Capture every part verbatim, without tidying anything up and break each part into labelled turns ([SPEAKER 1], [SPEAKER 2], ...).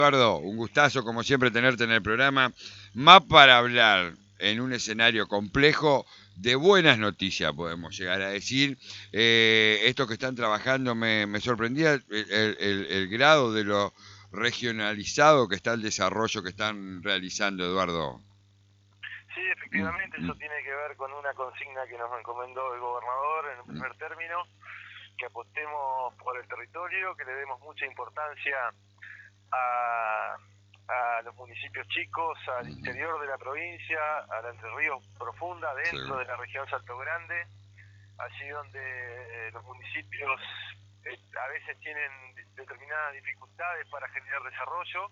[SPEAKER 1] Eduardo, un gustazo como siempre tenerte en el programa, más para hablar en un escenario complejo de buenas noticias, podemos llegar a decir. Eh, estos que están trabajando me, me sorprendía el, el- el- el grado de lo regionalizado que está el desarrollo que están realizando, Eduardo.
[SPEAKER 2] Sí,
[SPEAKER 1] Mm,
[SPEAKER 2] efectivamente,
[SPEAKER 1] mm,
[SPEAKER 2] eso tiene que ver con una consigna que nos encomendó el gobernador en el
[SPEAKER 1] mm,
[SPEAKER 2] primer término, que apostemos por el territorio, que le demos mucha importancia a, a los municipios chicos, al
[SPEAKER 1] mm,
[SPEAKER 2] interior de la provincia, a la Entre Ríos profunda, dentro
[SPEAKER 1] seguro.
[SPEAKER 2] de la región Salto Grande, allí donde eh, los municipios eh, a veces tienen determinadas dificultades para generar desarrollo.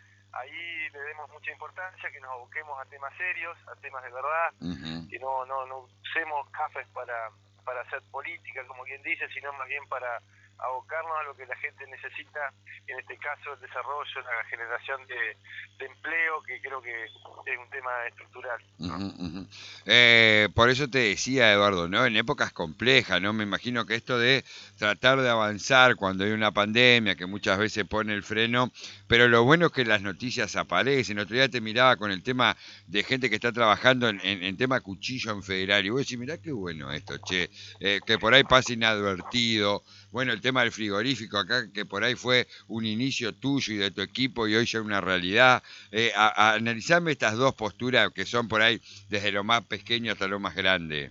[SPEAKER 2] Ahí le demos mucha importancia, que nos aboquemos a temas serios, a temas de verdad,
[SPEAKER 1] Ujú.
[SPEAKER 2] que no, no, no usemos cafés para, para hacer política, como quien dice, sino más bien para abocarnos a lo que la gente necesita, en este caso el desarrollo, la generación de, de empleo, que creo que es un tema estructural, ¿no?
[SPEAKER 1] Ujú, ujú. Eh, por eso te decía, Eduardo, ¿no? En épocas complejas, ¿no? Me imagino que esto de tratar de avanzar cuando hay una pandemia, que muchas veces pone el freno, pero lo bueno es que las noticias aparecen. Otro día te miraba con el tema de gente que está trabajando en, en, en tema cuchillo en federal, y vos decís, mirá qué bueno esto, che, eh, que por ahí pasa inadvertido. Bueno, el tema del frigorífico acá, que por ahí fue un inicio tuyo y de tu equipo y hoy ya es una realidad. Eh, a, a analizarme estas dos posturas que son por ahí desde lo más pequeño hasta lo más grande.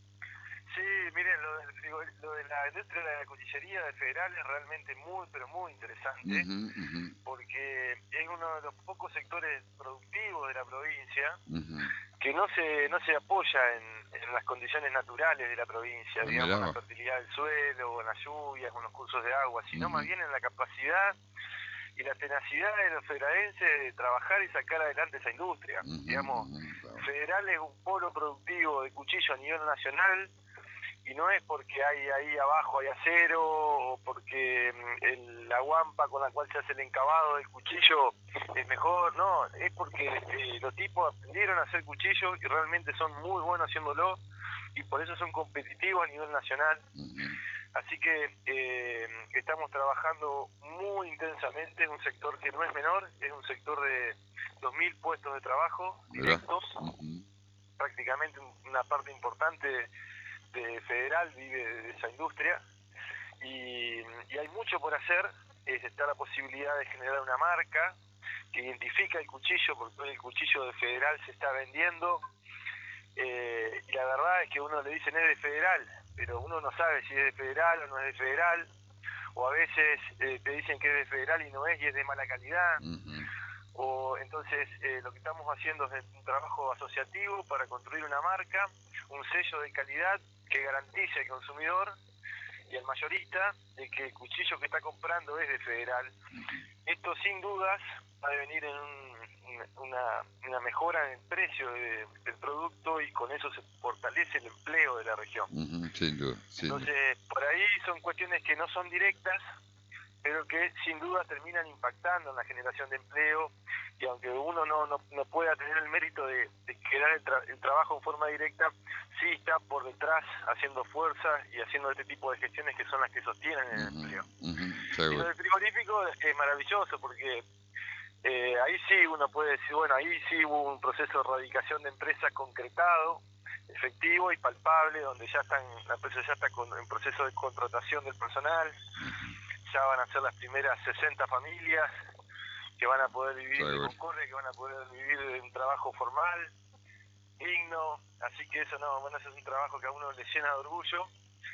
[SPEAKER 2] Sí, miren, lo, del frigo- lo de la industria de la cuchillería de Federal es realmente muy, pero muy interesante,
[SPEAKER 1] Ujú, ujú,
[SPEAKER 2] porque es uno de los pocos sectores productivos de la provincia
[SPEAKER 1] ujú.
[SPEAKER 2] que no se no se apoya en, en las condiciones naturales de la provincia,
[SPEAKER 1] Ah,
[SPEAKER 2] digamos,
[SPEAKER 1] mirá
[SPEAKER 2] en la
[SPEAKER 1] vos.
[SPEAKER 2] fertilidad del suelo, o en las lluvias, o en los cursos de agua, sino más
[SPEAKER 1] Ujú,
[SPEAKER 2] bien en la capacidad y la tenacidad de los federalenses de trabajar y sacar adelante esa industria.
[SPEAKER 1] ujú,
[SPEAKER 2] Digamos,
[SPEAKER 1] ujú, claro.
[SPEAKER 2] Federal es un polo productivo de cuchillo a nivel nacional, y no es porque hay ahí abajo hay acero o porque mm, el, la guampa con la cual se hace el encabado del cuchillo es mejor, no, es porque eh, los tipos aprendieron a hacer cuchillos y realmente son muy buenos haciéndolo y por eso son competitivos a nivel nacional.
[SPEAKER 1] Ujú,
[SPEAKER 2] Así que eh, estamos trabajando muy intensamente, es un sector que no es menor, es un sector de dos mil puestos de trabajo
[SPEAKER 1] mirá.
[SPEAKER 2] directos,
[SPEAKER 1] Ujú,
[SPEAKER 2] prácticamente una parte importante de Federal vive de esa industria y, y hay mucho por hacer. Es, está la posibilidad de generar una marca que identifica el cuchillo, porque hoy el cuchillo de Federal se está vendiendo eh, y la verdad es que uno le dicen es de Federal, pero uno no sabe si es de Federal o no es de Federal, o a veces eh, te dicen que es de Federal y no es y es de mala calidad,
[SPEAKER 1] ujú,
[SPEAKER 2] o entonces eh, lo que estamos haciendo es un trabajo asociativo para construir una marca, un sello de calidad que garantice al consumidor y al mayorista de que el cuchillo que está comprando es de Federal. Esto sin dudas va a venir en un, una, una mejora en el precio de, del producto y con eso se fortalece el empleo de la región.
[SPEAKER 1] ujú, sin duda, sin duda.
[SPEAKER 2] Entonces, por ahí son cuestiones que no son directas, pero que sin duda terminan impactando en la generación de empleo y aunque uno no, no, no pueda tener el mérito de, de generar el, tra el trabajo en forma directa, sí está por detrás haciendo fuerza y haciendo este tipo de gestiones que son las que sostienen el
[SPEAKER 1] Ujú,
[SPEAKER 2] empleo.
[SPEAKER 1] ujú,
[SPEAKER 2] Y lo
[SPEAKER 1] seguro.
[SPEAKER 2] del frigorífico es maravilloso porque eh, ahí sí uno puede decir, bueno, ahí sí hubo un proceso de erradicación de empresas concretado, efectivo y palpable, donde ya están, la empresa ya está con, en proceso de contratación del personal,
[SPEAKER 1] Ujú,
[SPEAKER 2] ya van a ser las primeras sesenta familias que van a poder vivir de
[SPEAKER 1] seguro.
[SPEAKER 2] Concordia, que van a poder vivir de un trabajo formal, digno, así que eso no, bueno, eso es un trabajo que a uno le llena de orgullo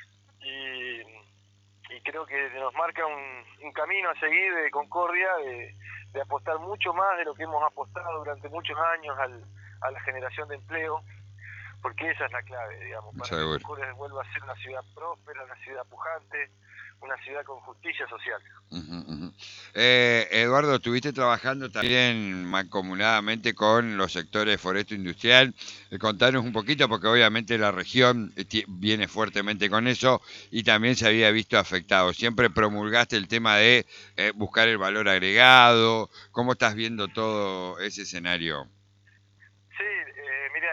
[SPEAKER 2] y, y creo que nos marca un, un camino a seguir de Concordia, de, de apostar mucho más de lo que hemos apostado durante muchos años al, a la generación de empleo, porque esa es la clave, digamos, para que
[SPEAKER 1] Seguro.
[SPEAKER 2] Concordia vuelva a ser una ciudad próspera, una ciudad pujante, una ciudad con justicia social.
[SPEAKER 1] Ujú, ujú. Eh, Eduardo, estuviste trabajando también mancomunadamente con los sectores foresto industrial. Eh, contanos un poquito, porque obviamente la región eh, ti- viene fuertemente con eso y también se había visto afectado. Siempre promulgaste el tema de eh, buscar el valor agregado. ¿Cómo estás viendo todo ese escenario?
[SPEAKER 2] Sí, eh, mira,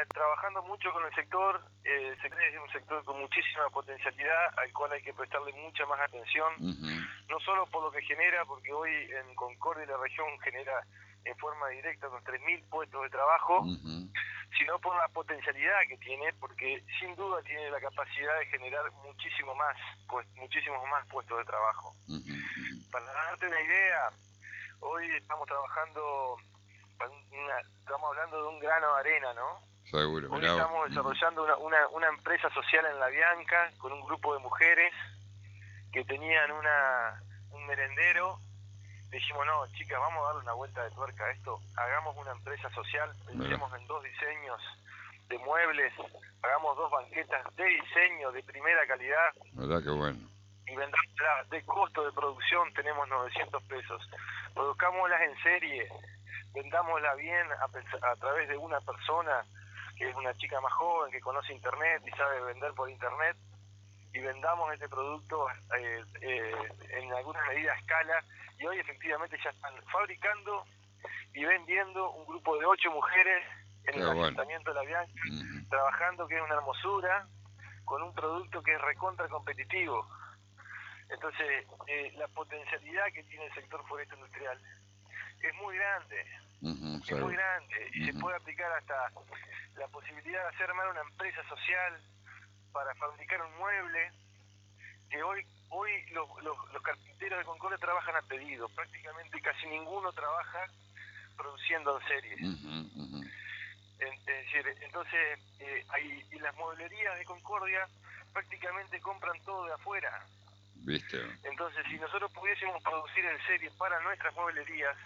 [SPEAKER 2] trabajando mucho con el sector, eh, el sector es un sector con muchísima potencialidad, al cual hay que prestarle mucha más atención,
[SPEAKER 1] Uh-huh.
[SPEAKER 2] no solo por lo que genera, porque hoy en Concordia y la región genera en forma directa unos tres mil puestos de trabajo,
[SPEAKER 1] Uh-huh.
[SPEAKER 2] sino por la potencialidad que tiene, porque sin duda tiene la capacidad de generar muchísimo más, pues muchísimos más puestos de trabajo.
[SPEAKER 1] Uh-huh.
[SPEAKER 2] Para darte una idea, hoy estamos trabajando, una, estamos hablando de un grano de arena, ¿no?
[SPEAKER 1] Seguro.
[SPEAKER 2] Hoy
[SPEAKER 1] Mirá vos.
[SPEAKER 2] estamos desarrollando una, una, una empresa social en La Bianca con un grupo de mujeres que tenían una, un merendero. Dijimos, no, chicas, vamos a darle una vuelta de tuerca a esto, hagamos una empresa social, pensemos en dos diseños de muebles, hagamos dos banquetas de diseño de primera calidad.
[SPEAKER 1] ¿Verdad? Qué bueno.
[SPEAKER 2] Y vendámoslas de costo de producción, tenemos novecientos pesos. Produzcámoslas en serie, vendámoslas bien a, a través de una persona que es una chica más joven, que conoce internet y sabe vender por internet, y vendamos este producto eh, eh, en alguna medida a escala, y hoy efectivamente ya están fabricando y vendiendo un grupo de ocho mujeres en
[SPEAKER 1] Qué
[SPEAKER 2] el
[SPEAKER 1] bueno.
[SPEAKER 2] asentamiento de La Bianca,
[SPEAKER 1] Uh-huh.
[SPEAKER 2] trabajando, que es una hermosura, con un producto que es recontra competitivo. Entonces, eh, la potencialidad que tiene el sector forestal industrial es muy grande,
[SPEAKER 1] Uh-huh.
[SPEAKER 2] es muy grande, y
[SPEAKER 1] Uh-huh.
[SPEAKER 2] se puede aplicar hasta la posibilidad de hacer armar una empresa social para fabricar un mueble, que hoy hoy los, los, los carpinteros de Concordia trabajan a pedido, prácticamente casi ninguno trabaja produciendo en serie.
[SPEAKER 1] Uh-huh. Uh-huh.
[SPEAKER 2] En, es decir, entonces, eh, hay, y las mueblerías de Concordia prácticamente compran todo de afuera.
[SPEAKER 1] ¿Viste?
[SPEAKER 2] Entonces, si nosotros pudiésemos producir en serie para nuestras mueblerías,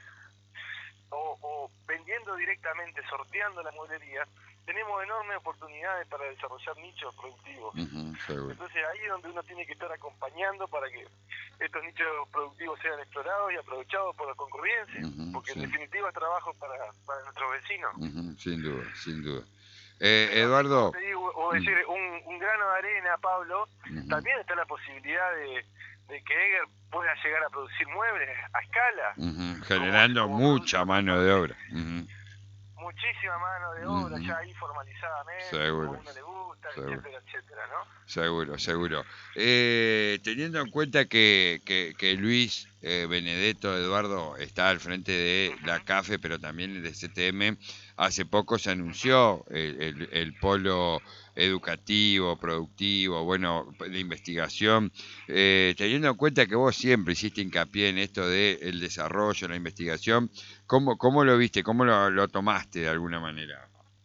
[SPEAKER 2] o, o vendiendo directamente, sorteando la mueblería, tenemos enormes oportunidades para desarrollar nichos productivos.
[SPEAKER 1] Uh-huh. Seguro.
[SPEAKER 2] Entonces ahí es donde uno tiene que estar acompañando para que estos nichos productivos sean explorados y aprovechados por los concurrienses,
[SPEAKER 1] Uh-huh.
[SPEAKER 2] porque
[SPEAKER 1] Sí.
[SPEAKER 2] en definitiva es trabajo para, para nuestros vecinos.
[SPEAKER 1] Uh-huh. Sin duda, sin duda. Eh,
[SPEAKER 2] Pero
[SPEAKER 1] Eduardo.
[SPEAKER 2] así como te digo, o decir, un, un grano de arena, Pablo,
[SPEAKER 1] Uh-huh.
[SPEAKER 2] también está la posibilidad de, de que Eger pueda llegar a producir muebles a escala.
[SPEAKER 1] Uh-huh. Generando
[SPEAKER 2] como
[SPEAKER 1] mucha
[SPEAKER 2] producto
[SPEAKER 1] mano de obra. Uh-huh.
[SPEAKER 2] muchísima mano de obra
[SPEAKER 1] Uh-huh.
[SPEAKER 2] ya ahí formalizadamente,
[SPEAKER 1] Seguro.
[SPEAKER 2] como a uno le gusta,
[SPEAKER 1] Seguro.
[SPEAKER 2] etcétera, etcétera, ¿no?
[SPEAKER 1] Seguro, seguro. Eh, teniendo en cuenta que, que, que Luis eh, Benedetto Eduardo está al frente de la
[SPEAKER 2] Ujú.
[SPEAKER 1] C A F E, pero también de C T M, hace poco se anunció el, el, el polo educativo, productivo, bueno, de investigación. Eh, teniendo en cuenta que vos siempre hiciste hincapié en esto del desarrollo, la investigación, ¿cómo, cómo lo viste? ¿Cómo lo, lo tomaste de alguna manera?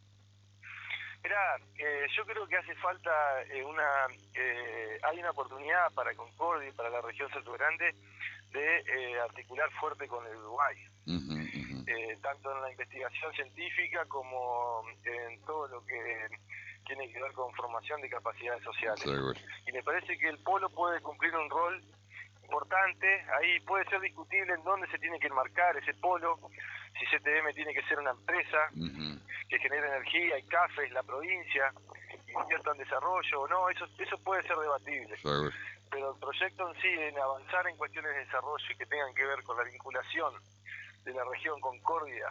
[SPEAKER 2] Mirá, eh, yo creo que hace falta eh, una, eh, hay una oportunidad para Concordia y para la región Salto Grande de eh, articular fuerte con el Uruguay,
[SPEAKER 1] Uh-huh, uh-huh.
[SPEAKER 2] eh, tanto en la investigación científica como en todo lo que tiene que ver con formación de capacidades sociales.
[SPEAKER 1] Seguro.
[SPEAKER 2] Y me parece que el polo puede cumplir un rol importante, ahí puede ser discutible en dónde se tiene que enmarcar ese polo, si C T M tiene que ser una empresa
[SPEAKER 1] Uh-huh.
[SPEAKER 2] que genere energía, y C A F E, la provincia, invierta en desarrollo o no, eso, eso puede ser debatible.
[SPEAKER 1] Seguro.
[SPEAKER 2] Pero el proyecto en sí, en avanzar en cuestiones de desarrollo y que tengan que ver con la vinculación de la región Concordia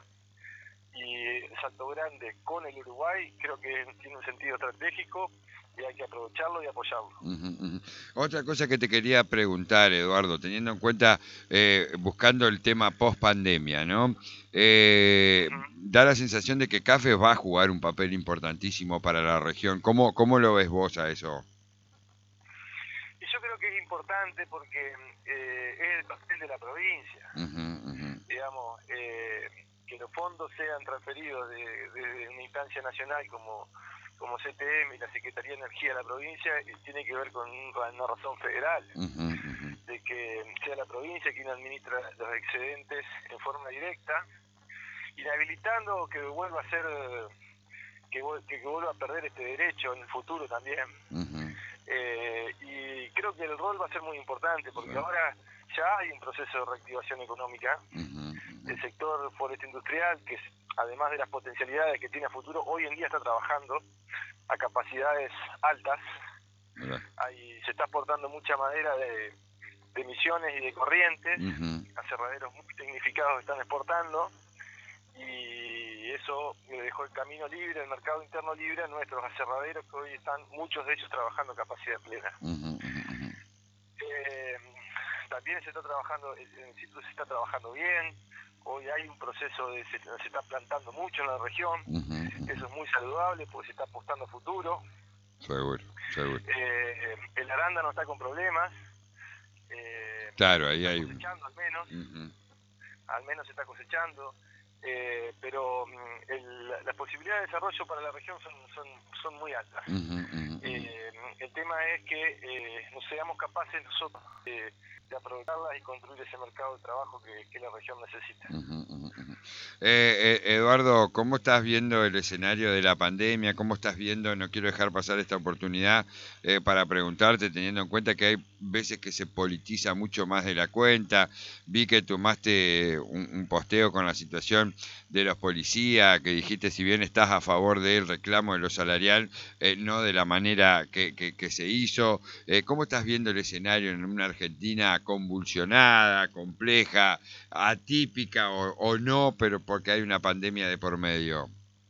[SPEAKER 2] y Salto Grande con el Uruguay, creo que tiene un sentido estratégico y hay que aprovecharlo y apoyarlo.
[SPEAKER 1] Uh-huh, uh-huh. Otra cosa que te quería preguntar, Eduardo, teniendo en cuenta, eh, buscando el tema post pandemia, ¿no? Eh,
[SPEAKER 2] Uh-huh.
[SPEAKER 1] Da la sensación de que C A F E va a jugar un papel importantísimo para la región. ¿Cómo, cómo lo ves vos a eso?
[SPEAKER 2] Y yo creo que es importante porque eh, es el papel de la provincia,
[SPEAKER 1] Uh-huh, uh-huh.
[SPEAKER 2] digamos, eh, que los fondos sean transferidos de, de una instancia nacional como, como C T M y la Secretaría de Energía de la provincia, y tiene que ver con una razón federal,
[SPEAKER 1] Uh-huh, uh-huh.
[SPEAKER 2] de que sea la provincia quien administra los excedentes en forma directa, inhabilitando que vuelva a ser, que, que, que vuelva a perder este derecho en el futuro también.
[SPEAKER 1] Uh-huh.
[SPEAKER 2] Eh, y creo que el rol va a ser muy importante porque
[SPEAKER 1] Sí.
[SPEAKER 2] ahora ya hay un proceso de reactivación económica.
[SPEAKER 1] Uh-huh.
[SPEAKER 2] El sector forestal industrial, que es, además de las potencialidades que tiene a futuro, hoy en día está trabajando a capacidades altas.
[SPEAKER 1] Mirá.
[SPEAKER 2] Ahí se está aportando mucha madera de, de emisiones y de corrientes,
[SPEAKER 1] Uh-huh.
[SPEAKER 2] aserraderos muy tecnificados están exportando, y eso le dejó el camino libre, el mercado interno libre a nuestros aserraderos, que hoy están muchos de ellos trabajando a capacidad plena.
[SPEAKER 1] Uh-huh, uh-huh.
[SPEAKER 2] Eh, también se está trabajando, el, el instituto se está trabajando bien. Hoy hay un proceso de se, se está plantando mucho en la región.
[SPEAKER 1] Uh-huh, uh-huh.
[SPEAKER 2] Eso es muy saludable porque se está apostando a futuro.
[SPEAKER 1] Seguro, seguro.
[SPEAKER 2] Eh, el arándano está con problemas. Eh,
[SPEAKER 1] claro, ahí
[SPEAKER 2] está
[SPEAKER 1] hay.
[SPEAKER 2] Cosechando al menos.
[SPEAKER 1] Uh-huh.
[SPEAKER 2] Al menos se está cosechando. Eh, pero el, las posibilidades de desarrollo para la región son, son, son muy altas.
[SPEAKER 1] Uh-huh, uh-huh.
[SPEAKER 2] Eh, el tema es que eh, no seamos capaces nosotros de, de aprovecharlas y construir ese mercado de trabajo que, que la región necesita.
[SPEAKER 1] Uh-huh, uh-huh. Eh, eh, Eduardo, ¿cómo estás viendo el escenario de la pandemia? ¿Cómo estás viendo? No quiero dejar pasar esta oportunidad eh, para preguntarte, teniendo en cuenta que hay veces que se politiza mucho más de la cuenta. Vi que tomaste un, un posteo con la situación de los policías, que dijiste si bien estás a favor del reclamo de lo salarial, eh, no de la manera que, que, que se hizo. Eh, ¿Cómo estás viendo el escenario en una Argentina convulsionada, compleja, atípica o, o no, pero porque hay una pandemia de por medio?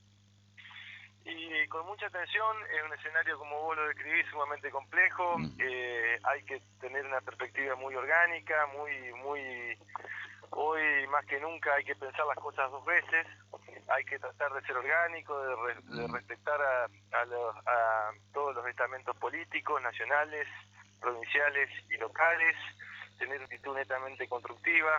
[SPEAKER 2] Y con mucha atención, es un escenario, como vos lo describís, sumamente complejo. Mm. Eh, hay que tener una perspectiva muy orgánica, muy, muy... Hoy más que nunca hay que pensar las cosas dos veces, hay que tratar de ser orgánico, de, re, de respetar a, a, los, a todos los estamentos políticos, nacionales, provinciales y locales, tener una actitud netamente constructiva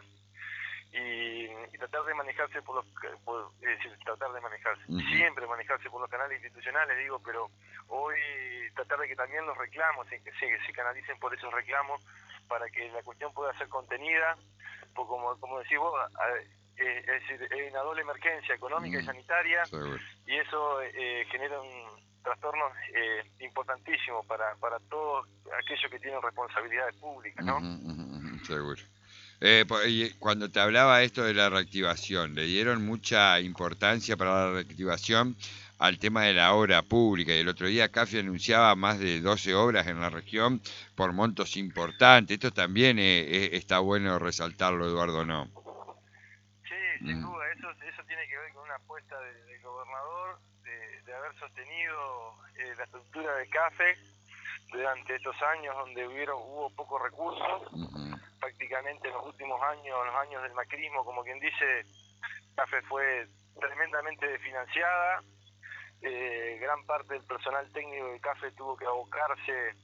[SPEAKER 2] y, y tratar de manejarse por los, por, es decir, tratar de manejarse, uh-huh. siempre manejarse por los canales institucionales, digo, pero hoy tratar de que también los reclamos, que se, se canalicen por esos reclamos para que la cuestión pueda ser contenida. Porque como, como decís vos, eh, es decir, es una doble emergencia económica mm, y sanitaria, seguro. Y eso eh, genera un trastorno eh, importantísimo para, para todos aquellos que tienen responsabilidades públicas, ¿no? Uh-huh,
[SPEAKER 1] uh-huh, seguro. Eh, y cuando te hablaba esto de la reactivación, ¿le dieron mucha importancia para la reactivación al tema de la obra pública? Y el otro día CAFI anunciaba más de doce obras en la región por montos importantes. Esto también eh, eh, está bueno resaltarlo, Eduardo, ¿no?
[SPEAKER 2] Sí, sin mm. duda. Eso, eso tiene que ver con una apuesta del de gobernador de, de haber sostenido eh, la estructura de CAFE durante estos años donde hubieron, hubo pocos recursos. Uh-huh. Prácticamente en los últimos años, los años del macrismo, como quien dice, CAFE fue tremendamente desfinanciada. Eh, gran parte del personal técnico de CAFE tuvo que abocarse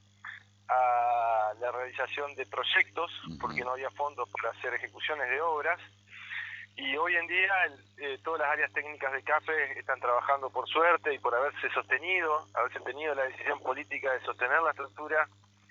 [SPEAKER 2] a la realización de proyectos porque no había fondos para hacer ejecuciones de obras, y hoy en día el, eh, todas las áreas técnicas de CAFE están trabajando por suerte y por haberse sostenido, haberse tenido la decisión política de sostener la estructura,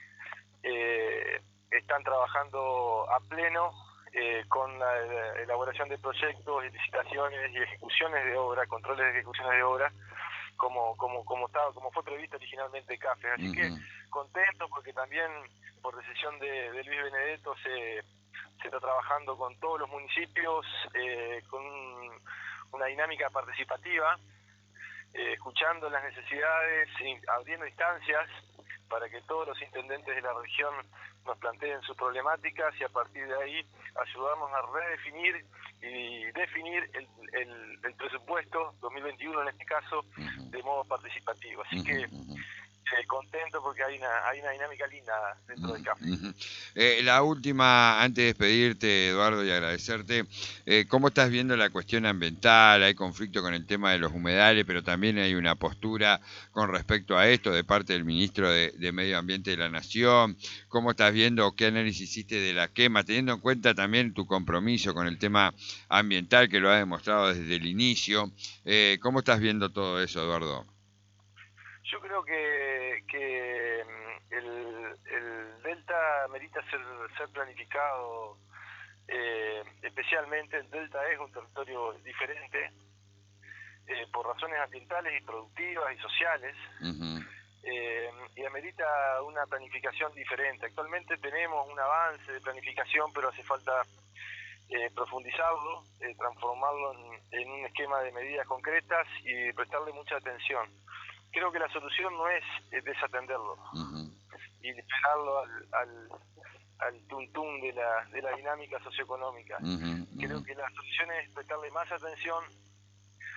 [SPEAKER 2] eh, están trabajando a pleno eh, con la, la elaboración de proyectos, licitaciones y ejecuciones de obra, controles de ejecuciones de obra, como como como estaba como fue previsto originalmente CAFE. Así uh-huh. que contento porque también por decisión de, de Luis Benedetto se, se está trabajando con todos los municipios eh, con un, una dinámica participativa, eh, escuchando las necesidades y abriendo instancias para que todos los intendentes de la región nos planteen sus problemáticas y a partir de ahí ayudarnos a redefinir y definir el, el, el presupuesto dos mil veintiuno en este caso uh-huh. de modo participativo. Así uh-huh. que eh, contento porque hay una hay una dinámica linda dentro uh-huh. del CAFE.
[SPEAKER 1] Uh-huh. Eh, la última, antes de despedirte, Eduardo, y agradecerte, eh, ¿cómo estás viendo la cuestión ambiental? Hay conflicto con el tema de los humedales, pero también hay una postura con respecto a esto de parte del ministro de, de Medio Ambiente de la Nación. ¿Cómo estás viendo, qué análisis hiciste de la quema, teniendo en cuenta también tu compromiso con el tema ambiental, que lo has demostrado desde el inicio? Eh, ¿Cómo estás viendo todo eso, Eduardo?
[SPEAKER 2] Yo creo que, que el, el Delta merita ser, ser planificado, eh, especialmente el Delta es un territorio diferente, eh, por razones ambientales y productivas y sociales, uh-huh. eh, y amerita una planificación diferente. Actualmente tenemos un avance de planificación, pero hace falta eh, profundizarlo, eh, transformarlo en, en un esquema de medidas concretas y prestarle mucha atención. Creo que la solución no es eh, desatenderlo uh-huh. y esperarlo al, al, al tuntum de la, de la dinámica socioeconómica. Uh-huh. Creo que la solución es prestarle más atención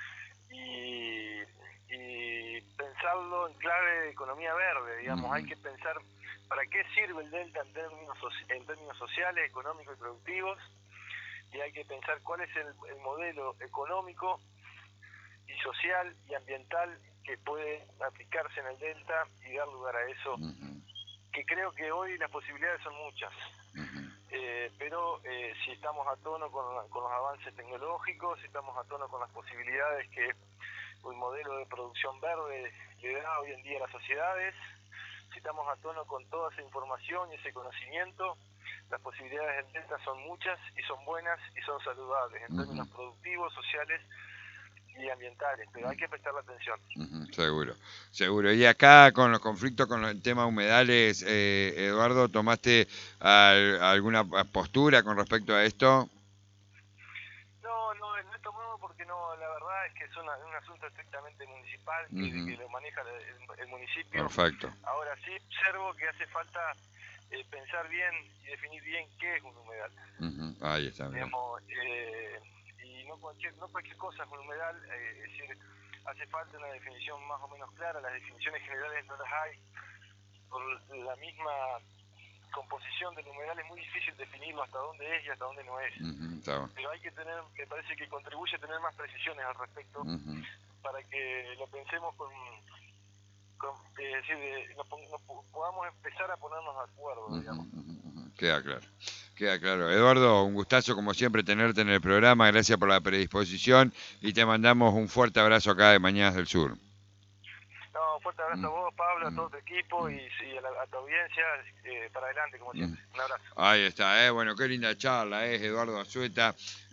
[SPEAKER 2] y, y pensarlo en clave de economía verde, digamos,
[SPEAKER 1] Ujú.
[SPEAKER 2] hay que pensar para qué sirve el delta en términos, en términos sociales, económicos y productivos, y hay que pensar cuál es el, el modelo económico y social y ambiental que puede aplicarse en el delta y dar lugar a eso,
[SPEAKER 1] Ujú.
[SPEAKER 2] que creo que hoy las posibilidades son muchas.
[SPEAKER 1] Ujú.
[SPEAKER 2] Eh, pero eh, si estamos a tono con, con los avances tecnológicos, si estamos a tono con las posibilidades que un modelo de producción verde le da hoy en día a las sociedades, si estamos a tono con toda esa información y ese conocimiento, las posibilidades del delta son muchas y son buenas y son saludables en
[SPEAKER 1] Ujú.
[SPEAKER 2] términos productivos, sociales y ambientales, pero hay que prestarle atención.
[SPEAKER 1] Ujú, seguro, seguro. Y acá con los conflictos con el tema humedales, eh, Eduardo, ¿tomaste al- alguna postura con respecto a esto?
[SPEAKER 2] No, no, no he tomado porque no, la verdad es que es una, un asunto estrictamente municipal que,
[SPEAKER 1] Ujú.
[SPEAKER 2] que lo maneja el, el municipio.
[SPEAKER 1] Perfecto.
[SPEAKER 2] Ahora sí observo que hace falta eh, pensar bien y definir bien qué es un humedal.
[SPEAKER 1] Ujú, ahí está, mirá.
[SPEAKER 2] Digamos, eh, y no cualquier, no cualquier cosa es un humedal, eh, es decir, hace falta una definición más o menos clara, las definiciones generales no las hay, por la misma composición del humedal es muy difícil definirlo hasta dónde es y hasta dónde no es.
[SPEAKER 1] Ujú, está bueno.
[SPEAKER 2] Pero hay que tener, me parece que contribuye a tener más precisiones al respecto
[SPEAKER 1] Ujú,
[SPEAKER 2] para que lo pensemos con, con es decir, eh, nos, pon- nos po- podamos empezar a ponernos de acuerdo,
[SPEAKER 1] ujú,
[SPEAKER 2] digamos.
[SPEAKER 1] ujú, ujú. Queda claro. Queda claro. Eduardo, un gustazo como siempre tenerte en el programa. Gracias por la predisposición y te mandamos un fuerte abrazo acá de Mañanas del Sur.
[SPEAKER 2] No, un fuerte abrazo
[SPEAKER 1] Mm,
[SPEAKER 2] a vos, Pablo, a
[SPEAKER 1] mm,
[SPEAKER 2] todo tu equipo
[SPEAKER 1] mm,
[SPEAKER 2] y, y a, la, a tu audiencia, eh, para adelante como
[SPEAKER 1] mm.
[SPEAKER 2] siempre. Un abrazo.
[SPEAKER 1] Ahí está, eh. Bueno, qué linda charla, es Eduardo Azueta.